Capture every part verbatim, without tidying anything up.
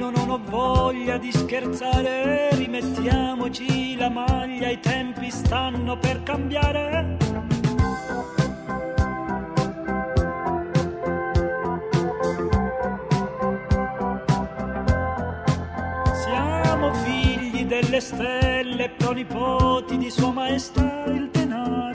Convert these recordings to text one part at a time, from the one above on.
io non ho voglia di scherzare, rimettiamoci la maglia, i tempi stanno per cambiare. Siamo figli delle stelle, pronipoti di Sua Maestà il denaro.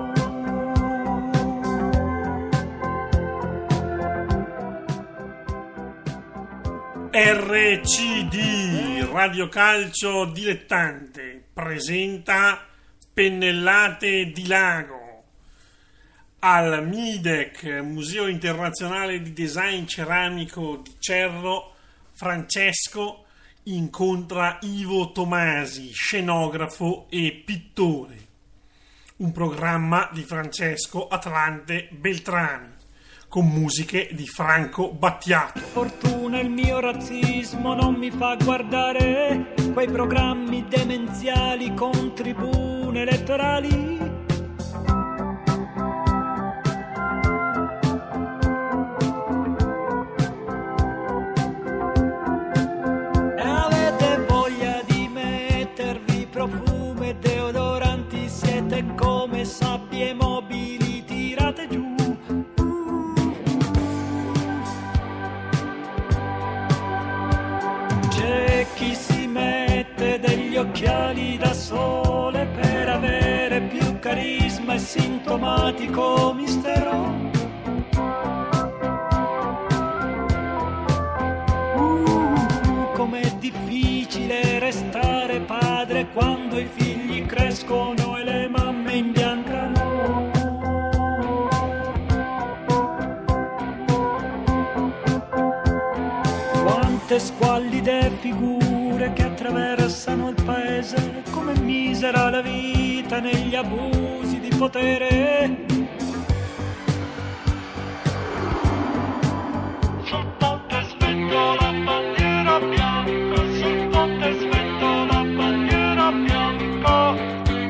R C D, Radio Calcio Dilettante, presenta Pennellate di Lago. Al MIDEC, Museo Internazionale di Design Ceramico di Cerro, Francesco incontra Ivo Tomasi, scenografo e pittore. Un programma di Francesco Atlante Beltrami, con musiche di Franco Battiato. Fortuna il mio razzismo non mi fa guardare quei programmi demenziali con tribune elettorali. E avete voglia di mettervi profumo e deodoranti, siete come sabbie mobili tirate giù. Chi si mette degli occhiali da sole per avere più carisma e sintomatico mistero. Uh, com'è difficile restare padre quando i figli crescono e le mamme imbiancano. Quante squallide figure che attraversano il paese, come misera la vita negli abusi di potere. Sul ponte svento la bandiera bianca, sul ponte svento la bandiera bianca.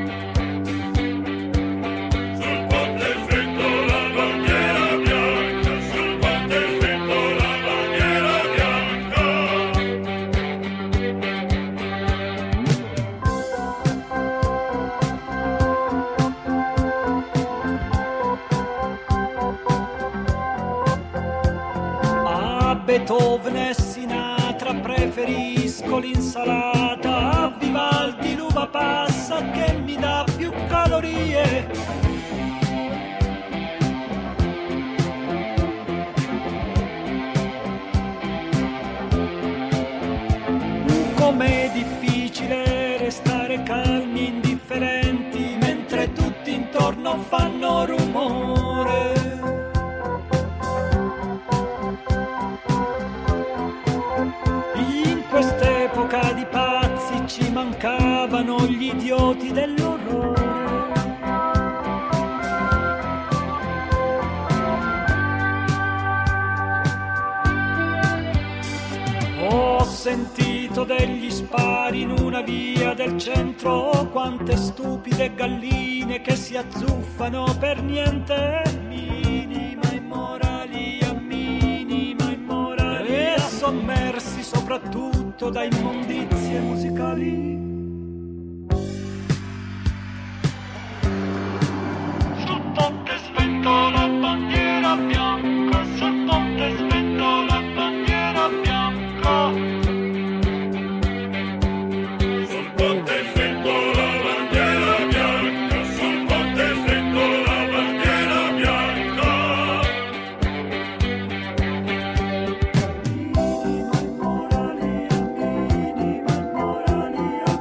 Sul ponte svento la bandiera bianca, sul ponte svento la bandiera bianca. A Beethoven e Sinatra preferisco l'insalata, a Vivaldi l'uva passa che mi dà più calorie. Com'è difficile restare calmi, indifferenti, mentre tutti intorno fanno rumore. In quest'epoca di pazzi ci mancavano gli idioti dell'orrore. Ho sentito degli spari in una via del centro, quante stupide galline che si azzuffano per niente. Minima immoralia, minima immoralia, e sommersi soprattutto da immondizie musicali. Sul ponte svento la bandiera bianca, sul ponte svento la bandiera bianca. Sul ponte svento la bandiera bianca, sul ponte svento la bandiera bianca. Minima immoralia, minima immoralia,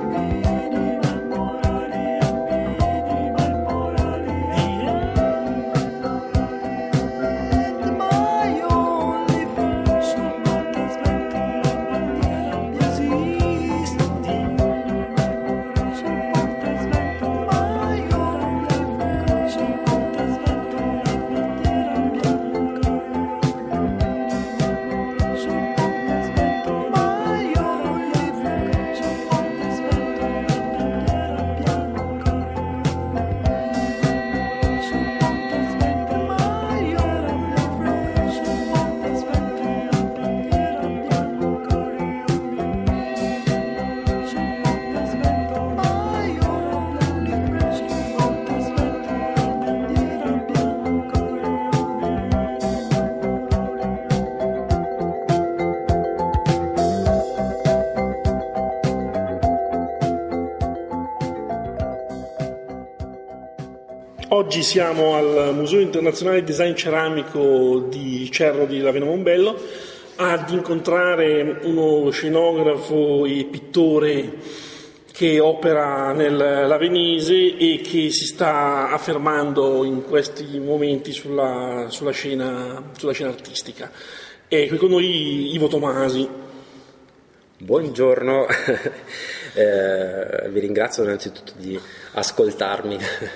Oggi siamo al Museo Internazionale di Design Ceramico di Cerro di Laveno Mombello ad incontrare uno scenografo e pittore che opera nel Lavenese e che si sta affermando in questi momenti sulla, sulla, scena, sulla scena artistica. E qui con noi Ivo Tomasi. Buongiorno, eh, vi ringrazio innanzitutto di ascoltarmi.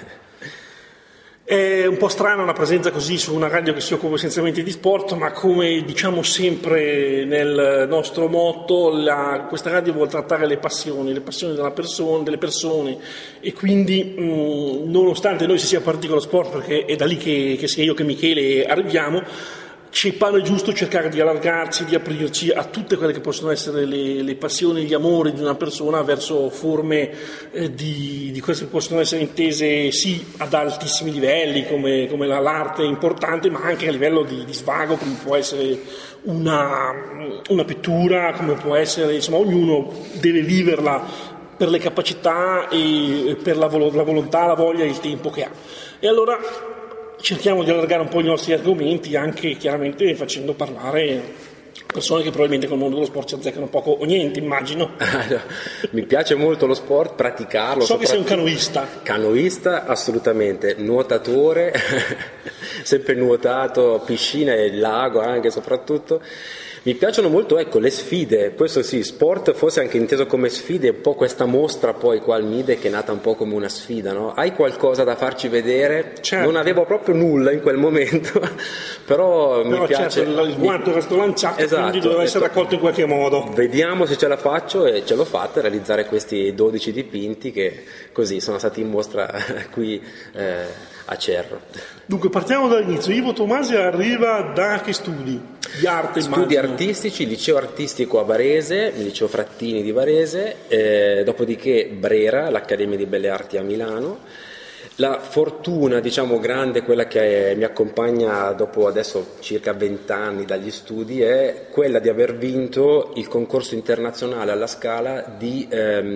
È un po' strana una presenza così su una radio che si occupa essenzialmente di sport, ma come diciamo sempre nel nostro motto, la, questa radio vuole trattare le passioni, le passioni della persona, delle persone, e quindi mh, nonostante noi si sia partiti con lo sport, perché è da lì che, che sia io che Michele arriviamo, ci pare giusto cercare di allargarci, di aprirci a tutte quelle che possono essere le, le passioni, gli amori di una persona verso forme eh, di, di queste che possono essere intese sì ad altissimi livelli come, come l'arte importante, ma anche a livello di, di svago, come può essere una, una pittura, come può essere, insomma ognuno deve viverla per le capacità e per la, vol- la volontà, la voglia e il tempo che ha. E allora cerchiamo di allargare un po' i nostri argomenti, anche chiaramente facendo parlare persone che probabilmente col mondo dello sport si azzeccano poco o niente, immagino. Mi piace molto lo sport, praticarlo. So che sei un canoista. Canoista, assolutamente. Nuotatore, sempre nuotato, piscina e lago anche soprattutto. Mi piacciono molto, ecco, le sfide, questo sì, sport forse anche inteso come sfide, un po' questa mostra poi qua al Mide che è nata un po' come una sfida, no? Hai qualcosa da farci vedere? Certo. Non avevo proprio nulla in quel momento, però, però mi piace. Certo, il guanto era stato lanciato, esatto, quindi doveva essere raccolto in qualche modo. Vediamo se ce la faccio, e ce l'ho fatta a realizzare questi dodici dipinti che così sono stati in mostra qui eh, a Cerro. Dunque partiamo dall'inizio. Ivo Tomasi arriva da che studi? Di arte, Studi immagino. artistici, liceo artistico a Varese, liceo Frattini di Varese, eh, dopodiché Brera, l'Accademia di Belle Arti a Milano. La fortuna, diciamo, grande, quella che mi accompagna dopo adesso circa vent'anni dagli studi, è quella di aver vinto il concorso internazionale alla Scala di,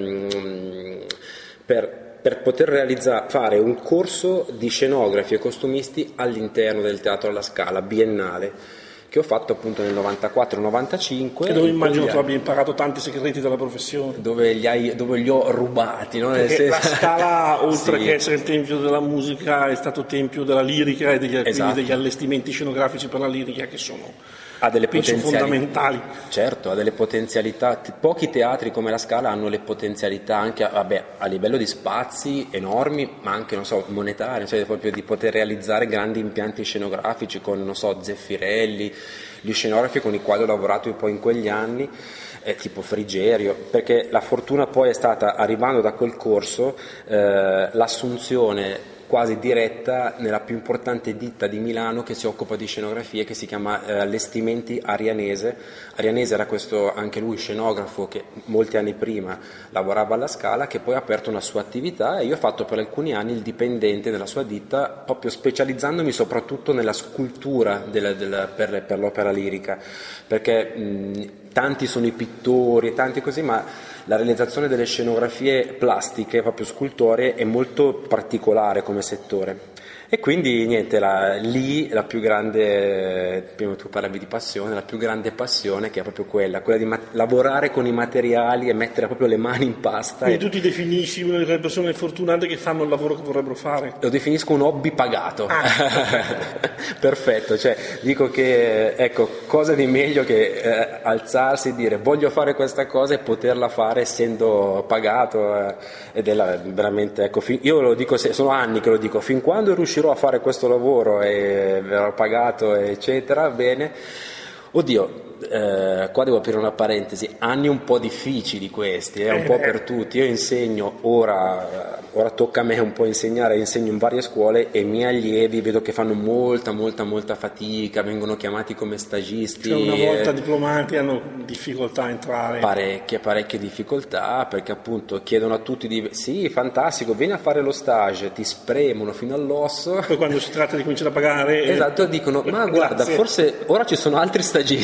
ehm, per per poter realizzare, fare un corso di scenografi e costumisti all'interno del Teatro alla Scala biennale, che ho fatto appunto nel novantaquattro novantacinque. E dove immagino tu abbia imparato tanti segreti della professione. Dove li, hai, dove li ho rubati, no? Nel Perché senso... la Scala, oltre sì. che essere il tempio della musica, è stato tempio della lirica e degli, Esatto. degli allestimenti scenografici per la lirica che sono... ha delle penso potenzialità fondamentali. Certo, ha delle potenzialità. Pochi teatri come la Scala hanno le potenzialità anche a, vabbè, a livello di spazi enormi, ma anche, non so, monetari, cioè proprio di poter realizzare grandi impianti scenografici con, non so, Zeffirelli, gli scenografi con i quali ho lavorato poi in quegli anni, eh, tipo Frigerio, perché la fortuna poi è stata, arrivando da quel corso, eh, l'assunzione quasi diretta nella più importante ditta di Milano che si occupa di scenografie, che si chiama eh, Allestimenti Arianese. Arianese era questo, anche lui, scenografo che molti anni prima lavorava alla Scala, che poi ha aperto una sua attività, e io ho fatto per alcuni anni il dipendente nella sua ditta, proprio specializzandomi soprattutto nella scultura della, della, per, per l'opera lirica, perché mh, tanti sono i pittori, tanti così, ma la realizzazione delle scenografie plastiche, proprio scultoree, è molto particolare come settore. E quindi niente, la, lì la più grande, prima tu parlavi di passione, la più grande passione che è proprio quella, quella di ma- lavorare con i materiali e mettere proprio le mani in pasta. Quindi e... tu ti definisci una di quelle persone fortunate che fanno il lavoro che vorrebbero fare? Lo definisco un hobby pagato. Ah. Perfetto, cioè dico che, ecco, cosa di meglio che eh, alzarsi e dire voglio fare questa cosa e poterla fare essendo pagato, eh, ed è la, veramente, ecco, fi- io lo dico, se, sono anni che lo dico, fin quando riuscirò a fare questo lavoro e verrò pagato eccetera, bene. Oddio, eh, qua devo aprire una parentesi, anni un po' difficili questi, eh, un po' per tutti. Io insegno, ora, ora tocca a me un po' insegnare, insegno in varie scuole, e i miei allievi vedo che fanno molta molta molta fatica, vengono chiamati come stagisti. Cioè una volta eh, diplomati hanno difficoltà a entrare. Parecchie, parecchie difficoltà, perché appunto chiedono a tutti di sì, fantastico, vieni a fare lo stage, ti spremono fino all'osso. Poi quando si tratta di cominciare a pagare... Esatto, dicono, ma guarda, Grazie. forse ora ci sono altri stagisti.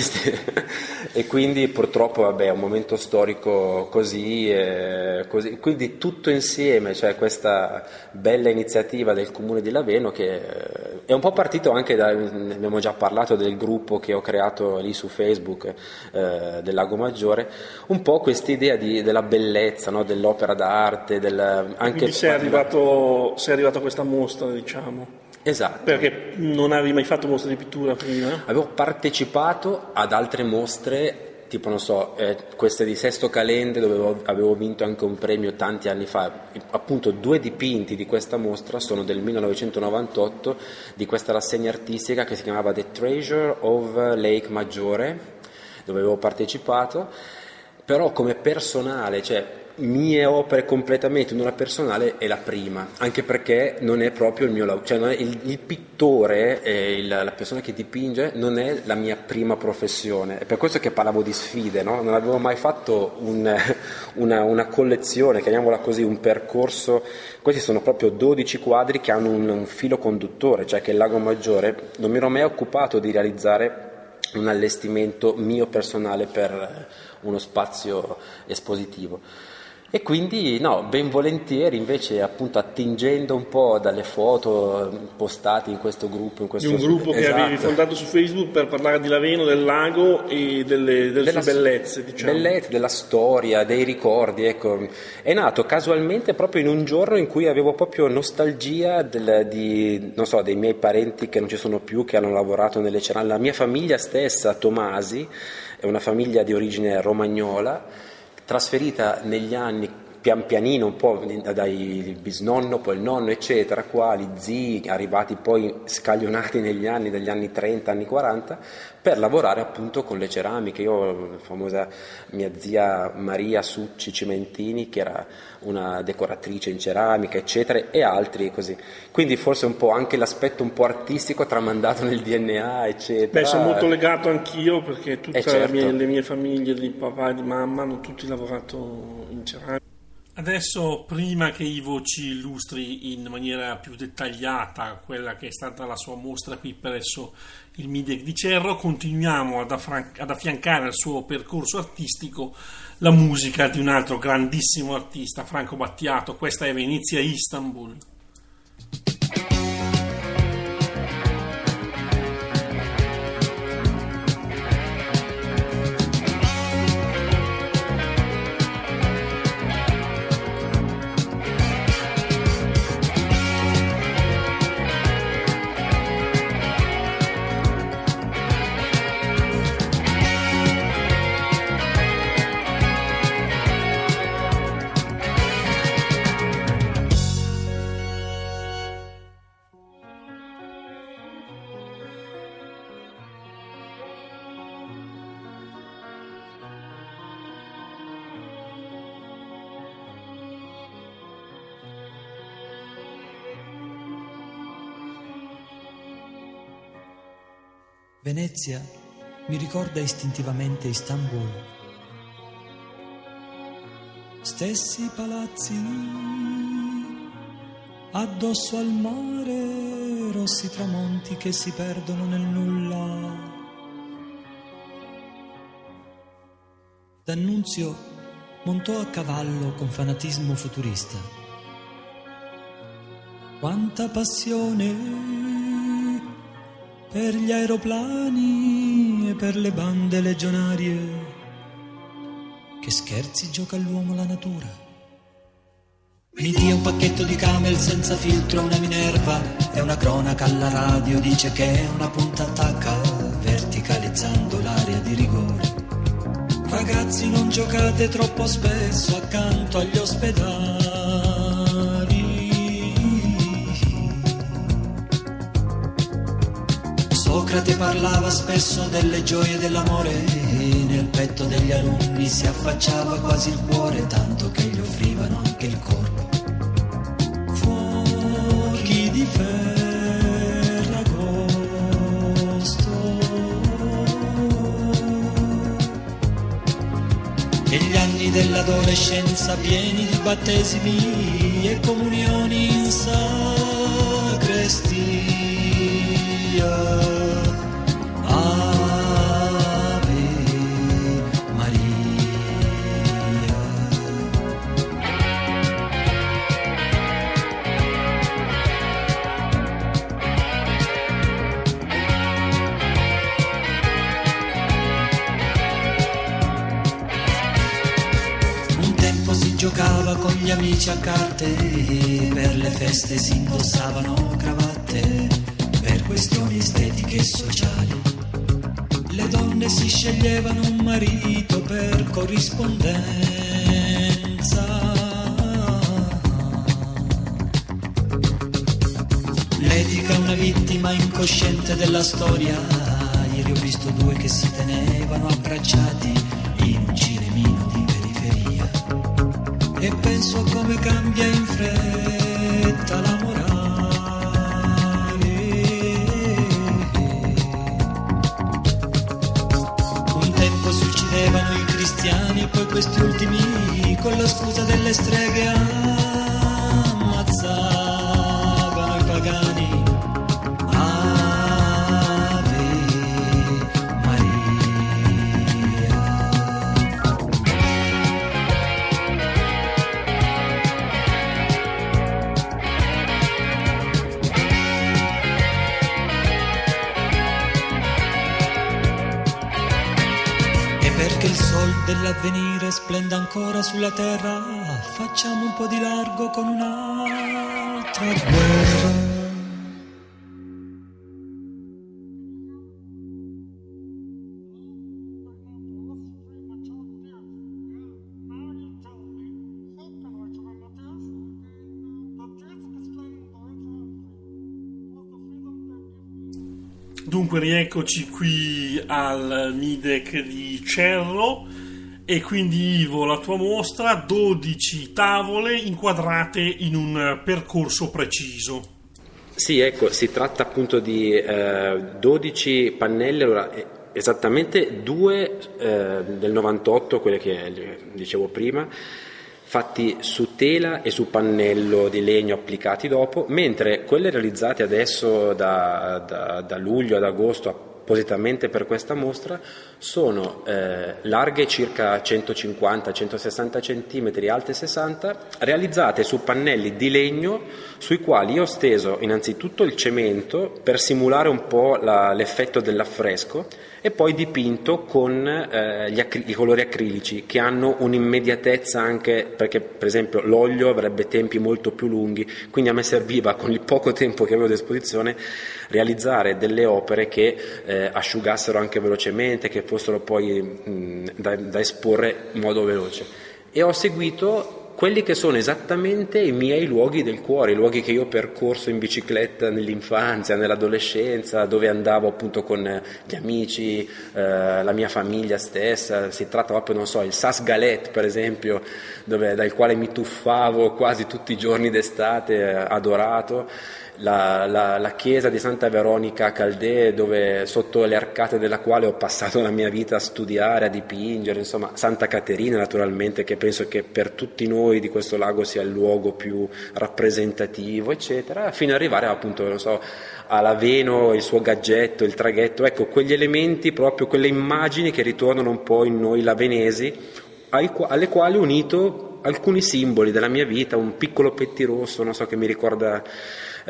e quindi purtroppo vabbè è un momento storico così, eh, così, quindi tutto insieme, cioè questa bella iniziativa del Comune di Laveno che è un po' partito anche da, ne abbiamo già parlato del gruppo che ho creato lì su Facebook eh, del Lago Maggiore, un po' quest'idea di, della bellezza, no? Dell'opera d'arte, del, anche quindi sei arrivato, sei arrivato a questa mostra, diciamo. Esatto. Perché non avevi mai fatto mostre di pittura prima? Avevo partecipato ad altre mostre, tipo non so, eh, queste di Sesto Calende, dove avevo, avevo vinto anche un premio tanti anni fa. Appunto due dipinti di questa mostra sono del millenovecentonovantotto, di questa rassegna artistica che si chiamava The Treasure of Lake Maggiore, dove avevo partecipato, però come personale, cioè mie opere completamente in una personale è la prima, anche perché non è proprio il mio lavoro, cioè non è il, il pittore, eh, il, la persona che dipinge non è la mia prima professione, è per questo che parlavo di sfide, no? Non avevo mai fatto un, una, una collezione, chiamiamola così, un percorso. Questi sono proprio dodici quadri che hanno un, un filo conduttore, cioè che il Lago Maggiore, non mi ero mai occupato di realizzare un allestimento mio personale per uno spazio espositivo. E quindi no, ben volentieri, invece appunto attingendo un po' dalle foto postate in questo gruppo. In questo di un gruppo che esatto. avevi fondato su Facebook per parlare di Laveno, del lago e delle, delle sue bellezze, diciamo. Bellezze, della storia, dei ricordi, ecco. È nato casualmente proprio in un giorno in cui avevo proprio nostalgia del, di, non so, dei miei parenti che non ci sono più, che hanno lavorato nelle ceramiche. La mia famiglia stessa, Tomasi, è una famiglia di origine romagnola, trasferita negli anni pian pianino un po' dai bisnonno, poi il nonno eccetera, qua gli zii arrivati poi scaglionati negli anni, dagli anni trenta, anni quaranta, per lavorare appunto con le ceramiche. Io, la famosa mia zia Maria Succi Cimentini, che era una decoratrice in ceramica eccetera, e altri così, quindi forse un po' anche l'aspetto un po' artistico tramandato nel D N A eccetera. Beh, sono molto legato anch'io perché tutte eh certo. le, mie, le mie famiglie di papà e di mamma hanno tutti lavorato in ceramica. Adesso, prima che Ivo ci illustri in maniera più dettagliata quella che è stata la sua mostra qui presso il Midec di Cerro, continuiamo ad, affran- ad affiancare al suo percorso artistico la musica di un altro grandissimo artista, Franco Battiato. Questa è Venezia Istanbul. Venezia mi ricorda istintivamente Istanbul. Stessi palazzi addosso al mare, rossi tramonti che si perdono nel nulla. D'Annunzio montò a cavallo con fanatismo futurista. Quanta passione per gli aeroplani e per le bande legionarie. Che scherzi gioca all'uomo la natura. Mi dia un pacchetto di Camel senza filtro, una Minerva e una cronaca alla radio. Dice che è una punta attacca, verticalizzando l'area di rigore. Ragazzi, non giocate troppo spesso accanto agli ospedali. Socrate parlava spesso delle gioie dell'amore e nel petto degli alunni si affacciava quasi il cuore, tanto che gli offrivano anche il corpo. Fuochi di Ferragosto e gli anni dell'adolescenza pieni di battesimi e comunioni in sacrestia. Ave giocava con gli amici a carte, per le feste si indossavano cravatte, per questioni estetiche e sociali. Le donne si sceglievano un marito per corrispondenza. L'etica è una vittima incosciente della storia. Ieri ho visto due che si tenevano abbracciati in un cinemino di periferia, e penso a come cambia in fretta la morale. Un tempo si uccidevano i cristiani, poi questi ultimi con la scusa delle streghe ammazzavano i pagani. Dell'avvenire splenda ancora sulla terra, facciamo un po' di largo con un'altra guerra. Dunque rieccoci qui al Midec di Cerro. E quindi Ivo, la tua mostra, dodici tavole inquadrate in un percorso preciso. Sì, ecco, si tratta appunto di eh, dodici pannelli, allora esattamente due eh, del novantotto, quelle che dicevo prima, fatti su tela e su pannello di legno applicati dopo, mentre quelle realizzate adesso da, da, da luglio ad agosto appositamente per questa mostra sono eh, larghe circa centocinquanta centosessanta centimetri, alte sessanta, realizzate su pannelli di legno sui quali io ho steso innanzitutto il cemento per simulare un po' la, l'effetto dell'affresco, e poi dipinto con eh, gli acri- i colori acrilici che hanno un'immediatezza, anche perché per esempio l'olio avrebbe tempi molto più lunghi, quindi a me serviva, con il poco tempo che avevo a disposizione, realizzare delle opere che eh, asciugassero anche velocemente, che fossero poi mh, da, da esporre in modo veloce, e ho seguito quelli che sono esattamente i miei luoghi del cuore, i luoghi che io ho percorso in bicicletta nell'infanzia, nell'adolescenza, dove andavo appunto con gli amici, eh, la mia famiglia stessa. Si tratta proprio, non so, il Sas Galet per esempio, dove, dal quale mi tuffavo quasi tutti i giorni d'estate, eh, adorato. La, la, la chiesa di Santa Veronica a Caldee, dove sotto le arcate della quale ho passato la mia vita a studiare, a dipingere, insomma Santa Caterina naturalmente, che penso che per tutti noi di questo lago sia il luogo più rappresentativo, eccetera, fino ad arrivare appunto, non so, all'Aveno, il suo gaggetto, il traghetto, ecco, quegli elementi, proprio quelle immagini che ritornano un po' in noi lavenesi, ai, alle quali ho unito alcuni simboli della mia vita, un piccolo pettirosso, non so, che mi ricorda Eh,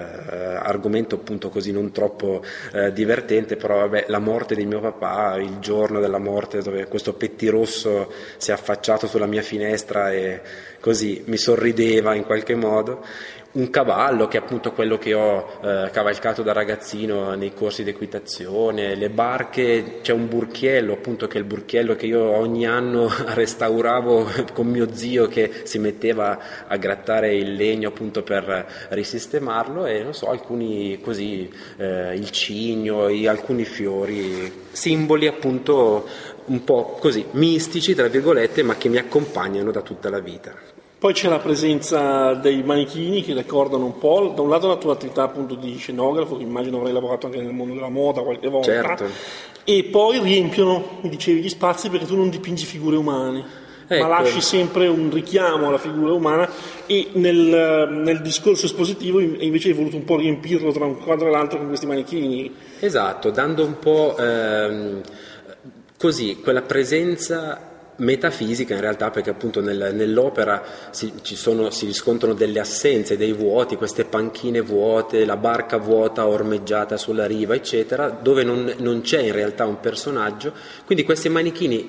argomento appunto così non troppo eh, divertente, però vabbè, la morte di mio papà, il giorno della morte, dove questo pettirosso si è affacciato sulla mia finestra e così mi sorrideva in qualche modo. Un cavallo, che è appunto quello che ho eh, cavalcato da ragazzino nei corsi di equitazione, le barche, c'è un burchiello appunto, che è il burchiello che io ogni anno restauravo con mio zio, che si metteva a grattare il legno appunto per risistemarlo, e non so, alcuni così, eh, il cigno, i, alcuni fiori, simboli appunto un po' così mistici tra virgolette, ma che mi accompagnano da tutta la vita. Poi c'è la presenza dei manichini che ricordano un po', da un lato la tua attività appunto di scenografo, che immagino avrai lavorato anche nel mondo della moda qualche volta, certo. E poi riempiono, mi dicevi, gli spazi, perché tu non dipingi figure umane, ecco, ma lasci sempre un richiamo alla figura umana, e nel, nel discorso espositivo invece hai voluto un po' riempirlo tra un quadro e l'altro con questi manichini. Esatto, dando un po' ehm, così quella presenza metafisica in realtà, perché appunto nel, nell'opera si, ci sono, si riscontrano delle assenze, dei vuoti, queste panchine vuote, la barca vuota ormeggiata sulla riva eccetera, dove non, non c'è in realtà un personaggio, quindi questi manichini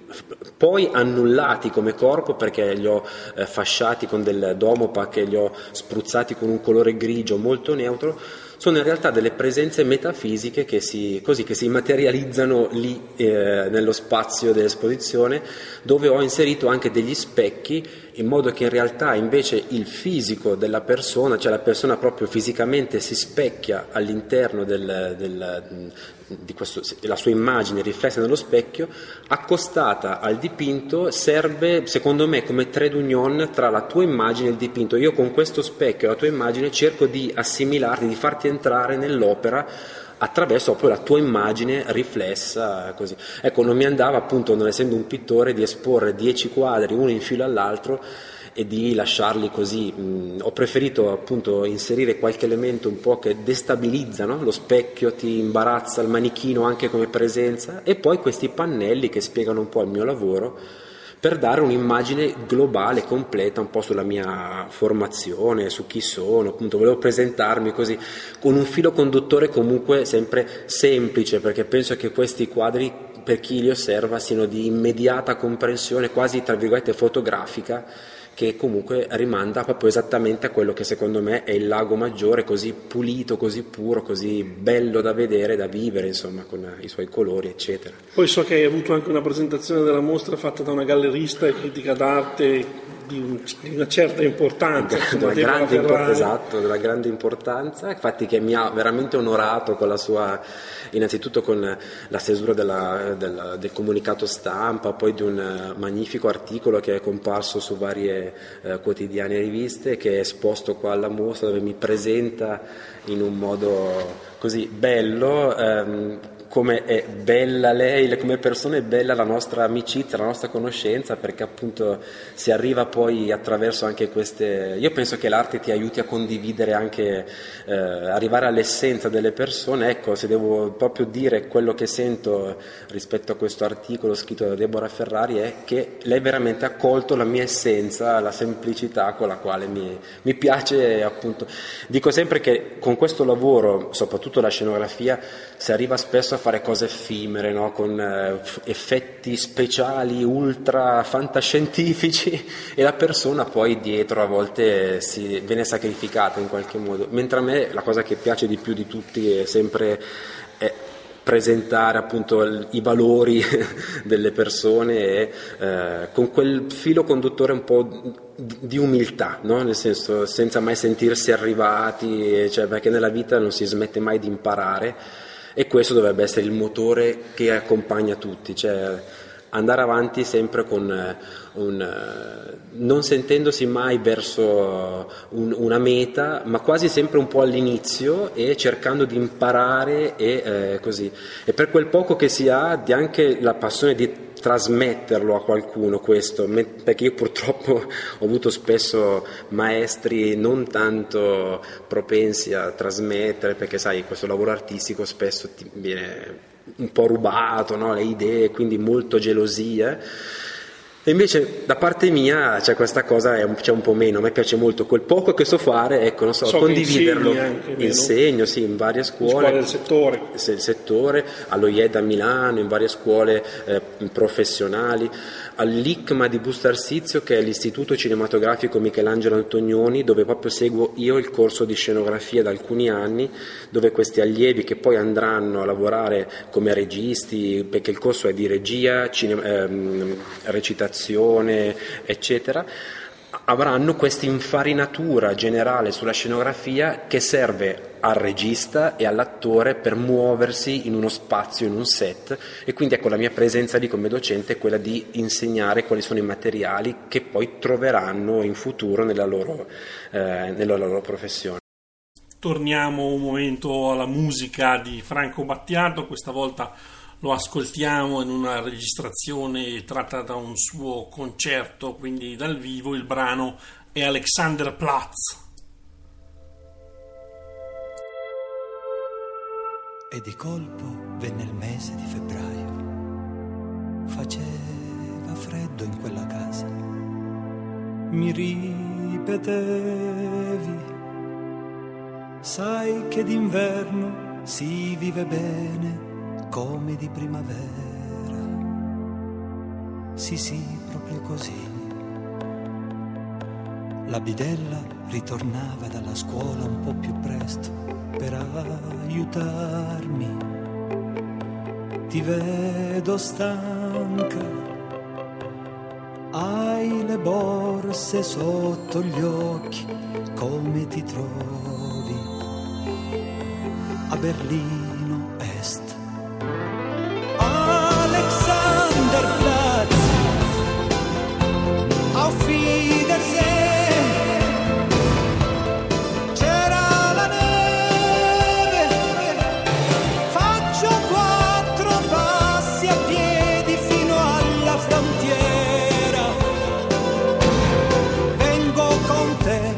poi annullati come corpo perché li ho eh, fasciati con del domopac e li ho spruzzati con un colore grigio molto neutro, sono in realtà delle presenze metafisiche che si, così, che si materializzano lì eh, nello spazio dell'esposizione, dove ho inserito anche degli specchi, in modo che in realtà invece il fisico della persona, cioè la persona proprio fisicamente si specchia all'interno del, del, di questo, la sua immagine riflessa nello specchio, accostata al dipinto, serve secondo me come trade union tra la tua immagine e il dipinto. Io con questo specchio e la tua immagine cerco di assimilarti, di farti entrare nell'opera attraverso proprio la tua immagine riflessa così. Ecco, non mi andava appunto, non essendo un pittore, di esporre dieci quadri uno in filo all'altro e di lasciarli così. Mm, ho preferito appunto inserire qualche elemento un po' che destabilizza, no? Lo specchio ti imbarazza, il manichino anche come presenza, e poi questi pannelli che spiegano un po' il mio lavoro, per dare un'immagine globale, completa, un po' sulla mia formazione, su chi sono, appunto volevo presentarmi così, con un filo conduttore comunque sempre semplice, perché penso che questi quadri, per chi li osserva, siano di immediata comprensione, quasi tra virgolette fotografica, che comunque rimanda proprio esattamente a quello che secondo me è il Lago Maggiore, così pulito, così puro, così bello da vedere, da vivere, insomma, con i suoi colori, eccetera. Poi so che hai avuto anche una presentazione della mostra fatta da una gallerista e critica d'arte di, un, di una certa importanza, della grande, import- esatto, della grande importanza, infatti, che mi ha veramente onorato con la sua, innanzitutto con la stesura della, della, del comunicato stampa, poi di un magnifico articolo che è comparso su varie eh, quotidiane e riviste, che è esposto qua alla mostra, dove mi presenta in un modo così bello ehm, come è bella lei, come persona è bella la nostra amicizia, la nostra conoscenza, perché appunto si arriva poi attraverso anche queste, io penso che l'arte ti aiuti a condividere anche, eh, arrivare all'essenza delle persone. Ecco, se devo proprio dire quello che sento rispetto a questo articolo scritto da Deborah Ferrari, è che lei veramente ha colto la mia essenza, la semplicità con la quale mi, mi piace, appunto. Dico sempre che con questo lavoro, soprattutto la scenografia, si arriva spesso a fare cose effimere, no? Con eh, effetti speciali ultra fantascientifici, e la persona poi dietro a volte si viene sacrificata in qualche modo, mentre a me la cosa che piace di più di tutti è sempre è presentare appunto il, i valori delle persone e eh, con quel filo conduttore un po' di umiltà, no? Nel senso, senza mai sentirsi arrivati, cioè, perché nella vita non si smette mai di imparare. E questo dovrebbe essere il motore che accompagna tutti, cioè andare avanti sempre con un, non sentendosi mai verso un, una meta, ma quasi sempre un po' all'inizio, e cercando di imparare e eh, così. E per quel poco che si ha, di anche la passione di trasmetterlo a qualcuno, questo, perché io purtroppo ho avuto spesso maestri non tanto propensi a trasmettere, perché sai, questo lavoro artistico spesso ti viene un po' rubato, no? Le idee, quindi molto gelosia. E invece da parte mia c'è questa cosa, è un, c'è un po' meno. A me piace molto quel poco che so fare, ecco, non so, so condividerlo. Anche, insegno, sì, in varie scuole, scuole del settore, il settore, allo I E D a Milano, in varie scuole eh, professionali, all'I C M A di Busto Arsizio, che è l'Istituto Cinematografico Michelangelo Antonioni, dove proprio seguo io il corso di scenografia da alcuni anni, dove questi allievi, che poi andranno a lavorare come registi, perché il corso è di regia, cinema, ehm, recitazione, eccetera, avranno questa infarinatura generale sulla scenografia che serve al regista e all'attore per muoversi in uno spazio, in un set. E quindi ecco, la mia presenza lì come docente è quella di insegnare quali sono i materiali che poi troveranno in futuro nella loro, eh, nella loro professione. Torniamo un momento alla musica di Franco Battiato, questa volta lo ascoltiamo in una registrazione tratta da un suo concerto, quindi dal vivo. Il brano è Alexanderplatz. E di colpo venne il mese di febbraio. Faceva freddo in quella casa. Mi ripetevi: sai che d'inverno si vive bene come di primavera. sì sì, proprio così. La bidella ritornava dalla scuola un po' più presto per aiutarmi. Ti vedo stanca, hai le borse sotto gli occhi, come ti trovi a Berlino Est? Alexanderplatz, auf Wiedersehen. C'era la neve, faccio quattro passi a piedi fino alla frontiera. Vengo con te.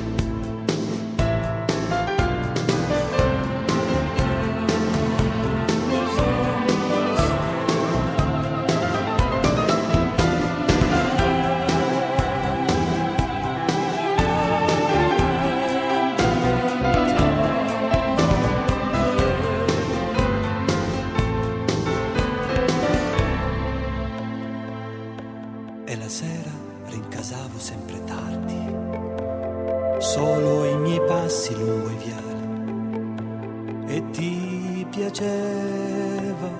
E la sera rincasavo sempre tardi, solo i miei passi lungo i viali. E ti piaceva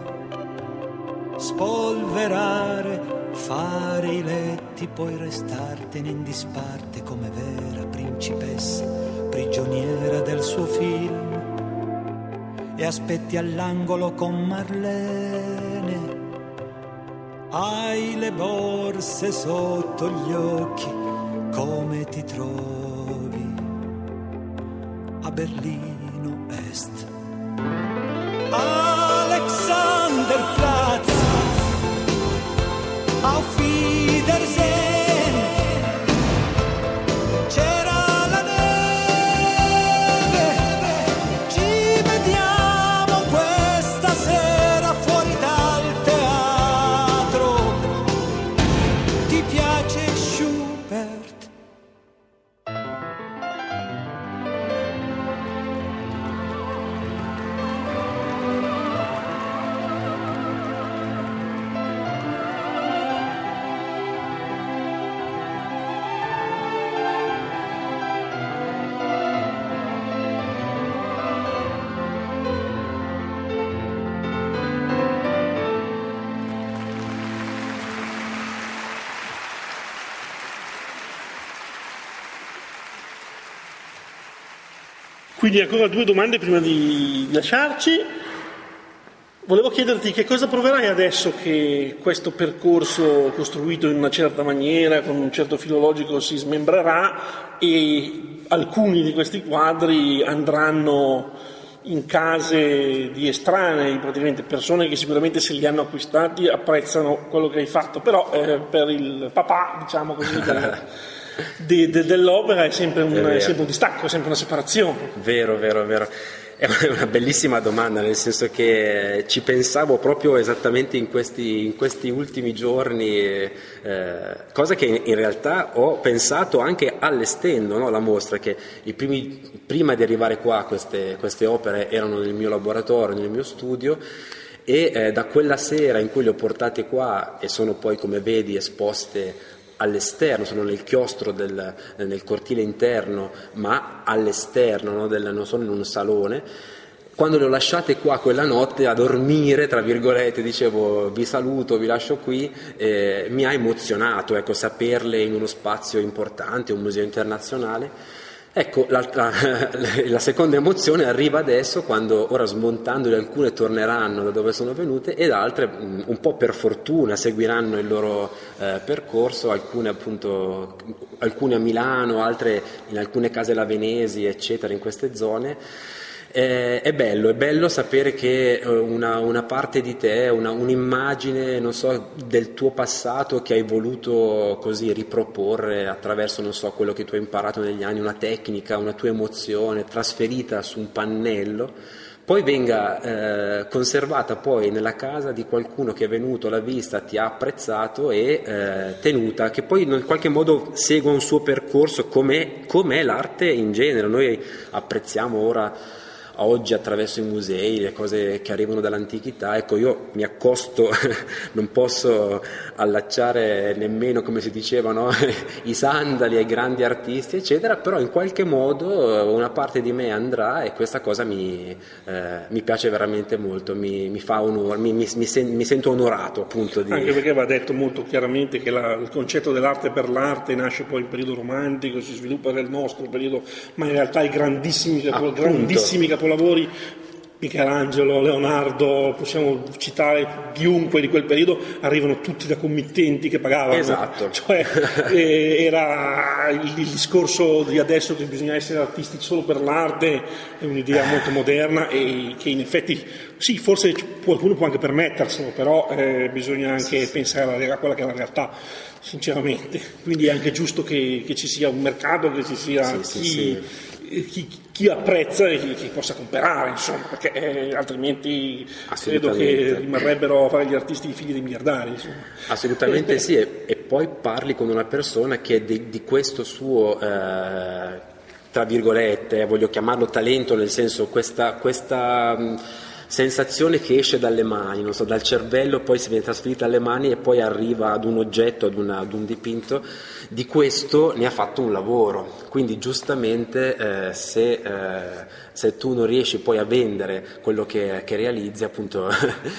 spolverare, fare i letti, poi restartene in disparte come vera principessa, prigioniera del suo film. E aspetti all'angolo con Marlene. Hai le borse sotto gli occhi, come ti trovi a Berlino Est? Alexanderplatz, auf Wiedersehen. C'era la neve, ci vediamo questa sera fuori dal teatro. Ti piace Schubert? Quindi ancora due domande prima di lasciarci. Volevo chiederti che cosa proverai adesso che questo percorso costruito in una certa maniera, con un certo filo logico, si smembrerà e alcuni di questi quadri andranno in case di estranei, praticamente persone che sicuramente se li hanno acquistati apprezzano quello che hai fatto, però eh, per il papà, diciamo così, del, de, de, dell'opera è sempre, un, è, è sempre un distacco, è sempre una separazione. Vero, vero, vero. È una bellissima domanda, nel senso che ci pensavo proprio esattamente in questi, in questi ultimi giorni, eh, cosa che in, in realtà ho pensato anche allestendo, no, la mostra, che i primi, prima di arrivare qua queste, queste opere erano nel mio laboratorio, nel mio studio, e eh, da quella sera in cui le ho portate qua e sono poi, come vedi, esposte all'esterno, sono nel chiostro del, nel cortile interno, ma all'esterno, no, del, non sono in un salone. Quando le ho lasciate qua quella notte a dormire, tra virgolette, dicevo vi saluto, vi lascio qui, eh, mi ha emozionato, ecco, saperle in uno spazio importante, un museo internazionale. Ecco, la, la, la seconda emozione arriva adesso, quando ora smontandole alcune torneranno da dove sono venute ed altre un po' per fortuna seguiranno il loro eh, percorso, alcune appunto, alcune a Milano, altre in alcune case lavenesi, eccetera, in queste zone. Eh, è bello, è bello sapere che una, una parte di te, una, un'immagine, non so, del tuo passato che hai voluto così riproporre attraverso, non so, quello che tu hai imparato negli anni, una tecnica, una tua emozione trasferita su un pannello, poi venga eh, conservata poi nella casa di qualcuno che è venuto, l'ha vista, ti ha apprezzato e eh, tenuta, che poi in qualche modo segue un suo percorso, come è l'arte in genere. Noi apprezziamo ora a oggi attraverso i musei, le cose che arrivano dall'antichità. Ecco, io mi accosto, non posso allacciare nemmeno, come si diceva, no? I sandali ai grandi artisti eccetera, però in qualche modo una parte di me andrà e questa cosa mi, eh, mi piace veramente molto, mi, mi fa onore, mi, mi, mi, sen- mi sento onorato appunto di... Anche perché va detto molto chiaramente che la, il concetto dell'arte per l'arte nasce poi in periodo romantico, si sviluppa nel nostro periodo, ma in realtà i grandissimi, capo, grandissimi capolavori, Michelangelo, Leonardo, possiamo citare chiunque di quel periodo, arrivano tutti da committenti che pagavano. Esatto. Cioè, eh, era il, il discorso di adesso che bisogna essere artisti solo per l'arte, è un'idea molto moderna e che in effetti sì, forse qualcuno può anche permetterselo, però eh, bisogna anche sì, pensare a quella che è la realtà, sinceramente. Quindi è anche giusto che, che ci sia un mercato, che ci sia sì, chi... sì, sì. Chi, chi apprezza e chi, chi possa comprare, insomma, perché eh, altrimenti credo che rimarrebbero a fare gli artisti i figli dei miliardari, insomma. Assolutamente sì, e, e poi parli con una persona che di, di questo suo eh, tra virgolette, voglio chiamarlo talento, nel senso questa, questa mh, sensazione che esce dalle mani, non so, dal cervello, poi si viene trasferita alle mani e poi arriva ad un oggetto, ad, una, ad un dipinto. Di questo ne ha fatto un lavoro, quindi giustamente eh, se, eh, se tu non riesci poi a vendere quello che, che realizzi, appunto,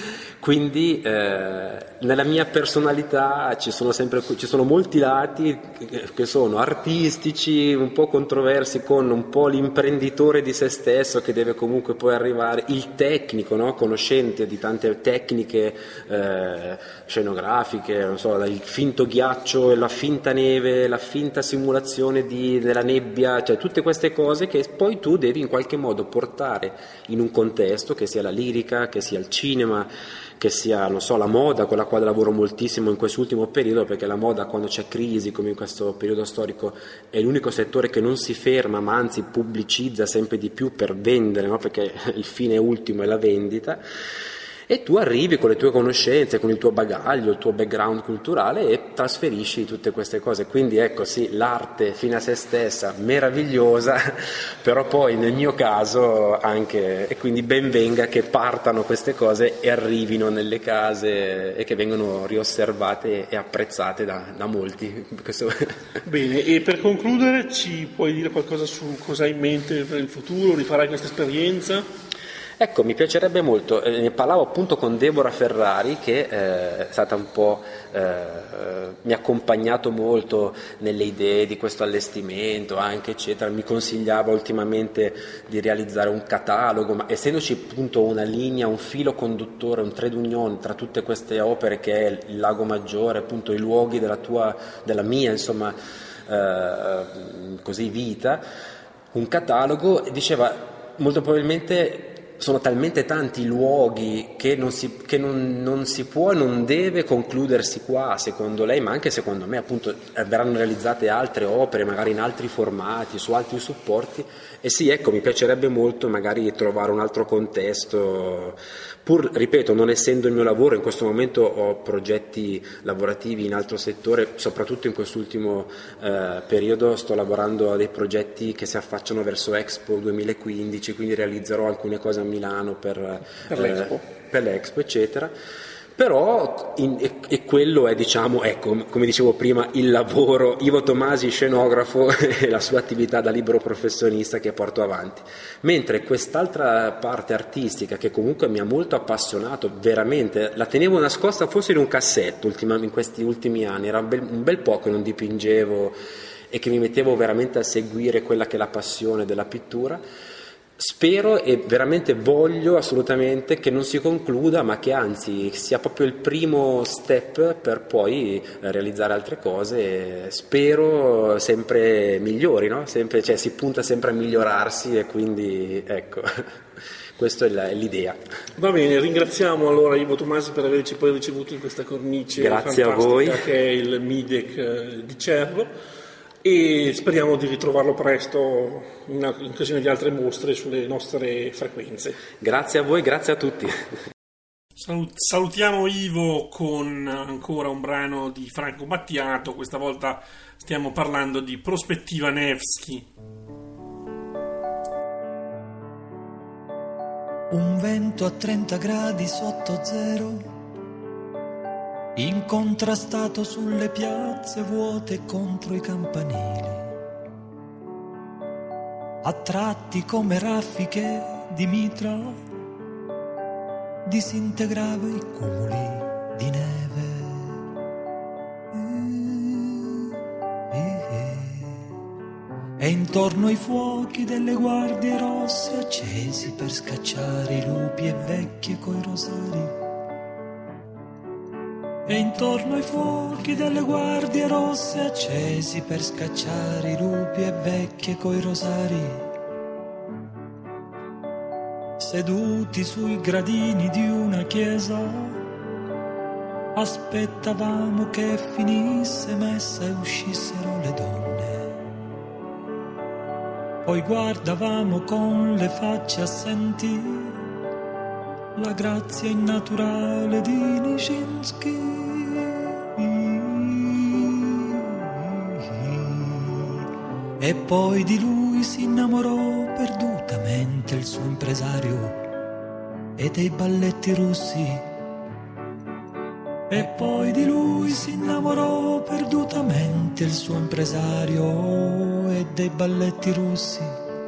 quindi eh, nella mia personalità ci sono sempre ci sono molti lati che sono artistici, un po' controversi, con un po' l'imprenditore di se stesso che deve comunque poi arrivare, il tecnico, no? Conoscente di tante tecniche eh, scenografiche, non so, il finto ghiaccio e la finta neve, la finta simulazione di, della nebbia, cioè tutte queste cose che poi tu devi in qualche modo portare in un contesto, che sia la lirica, che sia il cinema, che sia, non so, la moda, con la quale lavoro moltissimo in quest'ultimo periodo, perché la moda, quando c'è crisi come in questo periodo storico, è l'unico settore che non si ferma, ma anzi pubblicizza sempre di più per vendere, no? Perché il fine ultimo è la vendita. E tu arrivi con le tue conoscenze, con il tuo bagaglio, il tuo background culturale e trasferisci tutte queste cose. Quindi ecco, sì, l'arte fine a se stessa, meravigliosa, però poi nel mio caso anche, e quindi ben venga che partano queste cose e arrivino nelle case e che vengano riosservate e apprezzate da, da molti. Questo... Bene, e per concludere ci puoi dire qualcosa su cosa hai in mente per il futuro? Rifarai questa esperienza? Ecco, mi piacerebbe molto, eh, ne parlavo appunto con Deborah Ferrari che eh, è stata un po', eh, mi ha accompagnato molto nelle idee di questo allestimento anche eccetera, mi consigliava ultimamente di realizzare un catalogo, ma essendoci appunto una linea, un filo conduttore, un trade union tra tutte queste opere che è il Lago Maggiore, appunto i luoghi della tua, della mia insomma eh, così vita, un catalogo, diceva molto probabilmente sono talmente tanti luoghi che non si, che non, non si può e non deve concludersi qua, secondo lei, ma anche secondo me, appunto verranno realizzate altre opere, magari in altri formati, su altri supporti, e sì, ecco, mi piacerebbe molto magari trovare un altro contesto, pur, ripeto, non essendo il mio lavoro, in questo momento ho progetti lavorativi in altro settore, soprattutto in quest'ultimo eh, periodo sto lavorando a dei progetti che si affacciano verso Expo duemilaquindici, quindi realizzerò alcune cose a Milano per, per, l'Expo. Eh, per l'Expo eccetera, però in, e, e quello è, diciamo, ecco, come dicevo prima, il lavoro Ivo Tomasi scenografo e la sua attività da libero professionista che porto avanti, mentre quest'altra parte artistica che comunque mi ha molto appassionato, veramente la tenevo nascosta forse in un cassetto ultima, in questi ultimi anni, era un bel, un bel po' che non dipingevo e che mi mettevo veramente a seguire quella che è la passione della pittura. Spero e veramente voglio assolutamente che non si concluda, ma che anzi sia proprio il primo step per poi realizzare altre cose, spero sempre migliori, no? Sempre, cioè, si punta sempre a migliorarsi e quindi ecco, questa è l'idea. Va bene, ringraziamo allora Ivo Tomasi per averci poi ricevuto in questa cornice Grazie fantastica a voi. Che è il Midec di Cerro, e speriamo di ritrovarlo presto in occasione di altre mostre sulle nostre frequenze. Grazie a voi, grazie a tutti. Salutiamo Ivo con ancora un brano di Franco Battiato, questa volta stiamo parlando di Prospettiva Nevsky. Un vento a trenta gradi sotto zero, incontrastato sulle piazze vuote contro i campanili, a tratti come raffiche di mitra disintegrava i cumuli di neve. E intorno ai fuochi delle guardie rosse accesi per scacciare i lupi e vecchie coi rosari. E intorno ai fuochi delle guardie rosse accesi per scacciare i lupi e vecchie coi rosari. Seduti sui gradini di una chiesa, aspettavamo che finisse messa e uscissero le donne. Poi guardavamo con le facce assenti la grazia innaturale di Nijinsky. E poi di lui si innamorò perdutamente il suo impresario e dei balletti russi. E poi di lui si innamorò perdutamente il suo impresario e dei balletti russi.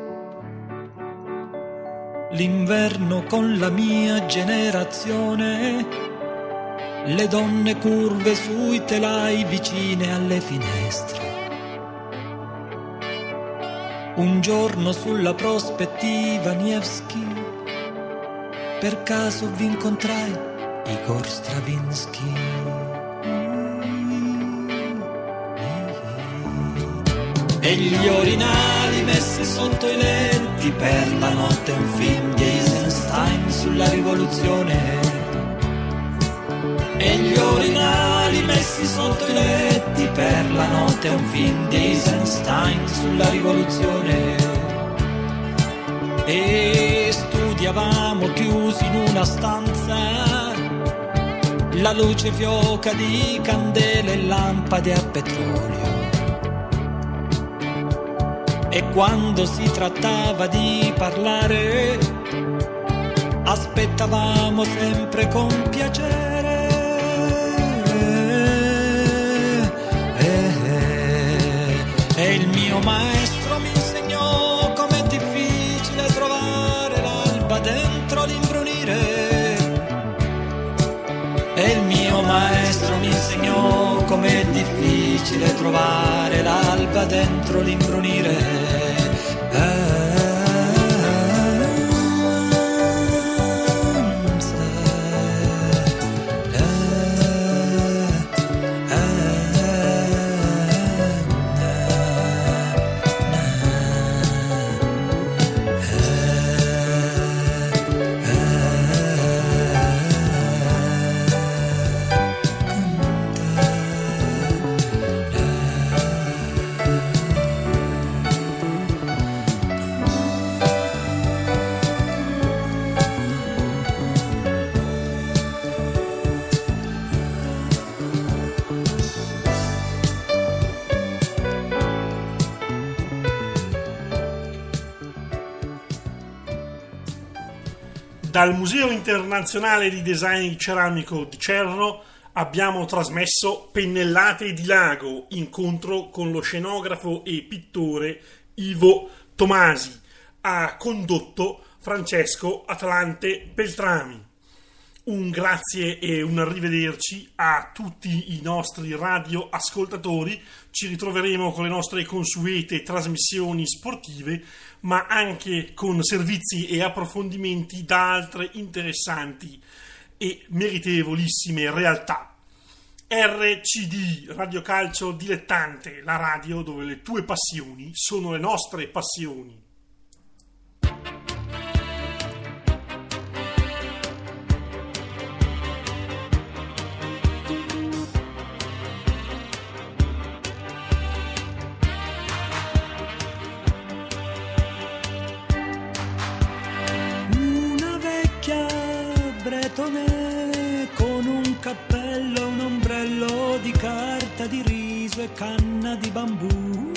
L'inverno con la mia generazione, le donne curve sui telai vicine alle finestre. Un giorno sulla prospettiva Nevsky, per caso vi incontrai Igor Stravinsky. E gli orinali messi sotto i letti per la notte, un film di Eisenstein sulla rivoluzione. E gli orinali messi sotto i letti per la notte, un film di Eisenstein sulla rivoluzione. E studiavamo chiusi in una stanza la luce fioca di candele e lampade a petrolio. E quando si trattava di parlare, aspettavamo sempre con piacere. E il mio maestro mi insegnò com'è difficile trovare l'alba dentro l'imbrunire. E il mio maestro mi insegnò com'è difficile trovare l'alba dentro l'imbrunire. Dal Museo Internazionale di Design Ceramico di Cerro abbiamo trasmesso Pennellate di Lago, incontro con lo scenografo e pittore Ivo Tomasi. Ha condotto Francesco Atlante Peltrami. Un grazie e un arrivederci a tutti i nostri radioascoltatori. Ci ritroveremo con le nostre consuete trasmissioni sportive, ma anche con servizi e approfondimenti da altre interessanti e meritevolissime realtà. R C D, Radio Calcio Dilettante, la radio dove le tue passioni sono le nostre passioni. Con un cappello, un ombrello di carta di riso e canna di bambù.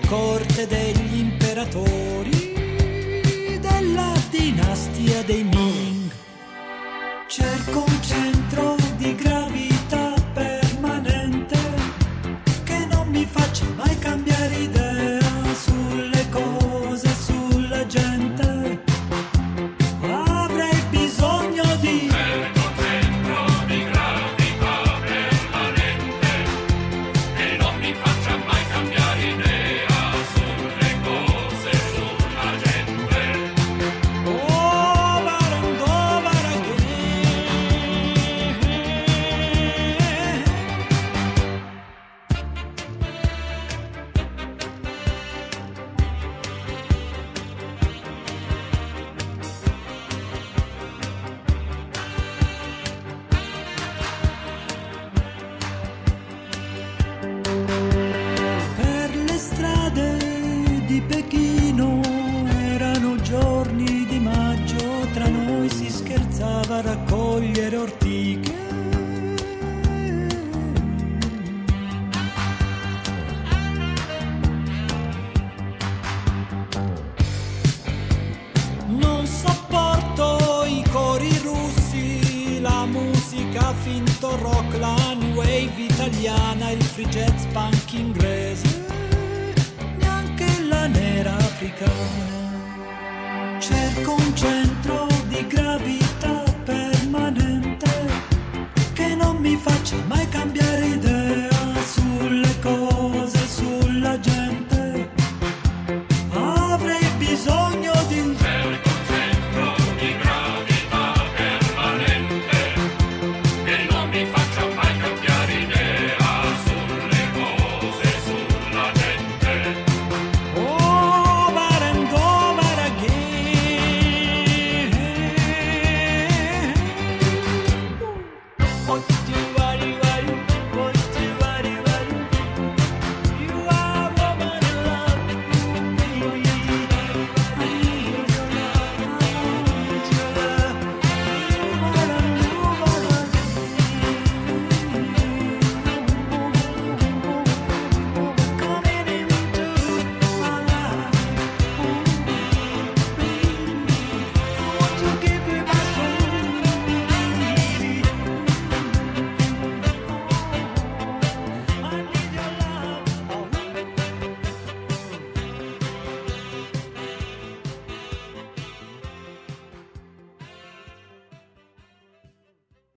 corte degli imperatori della dinastia dei Ming. Cerco un centro di gravità permanente che non mi faccia mai cambiare idea sulle cose, sulla gente. Avrei bisogno di Cerco un centro di gravità permanente che non mi faccia mai cambiare idea sulle cose, sulla gente. Oh, Varangò, Varanghe. Per le strade di Pechino erano giorni di maggio, tra noi si scherzava a raccogliere ortiche. Non sopporto i cori russi, la musica finto rock, la new wave italiana, il free jazz punk inglese, neanche la nera africana.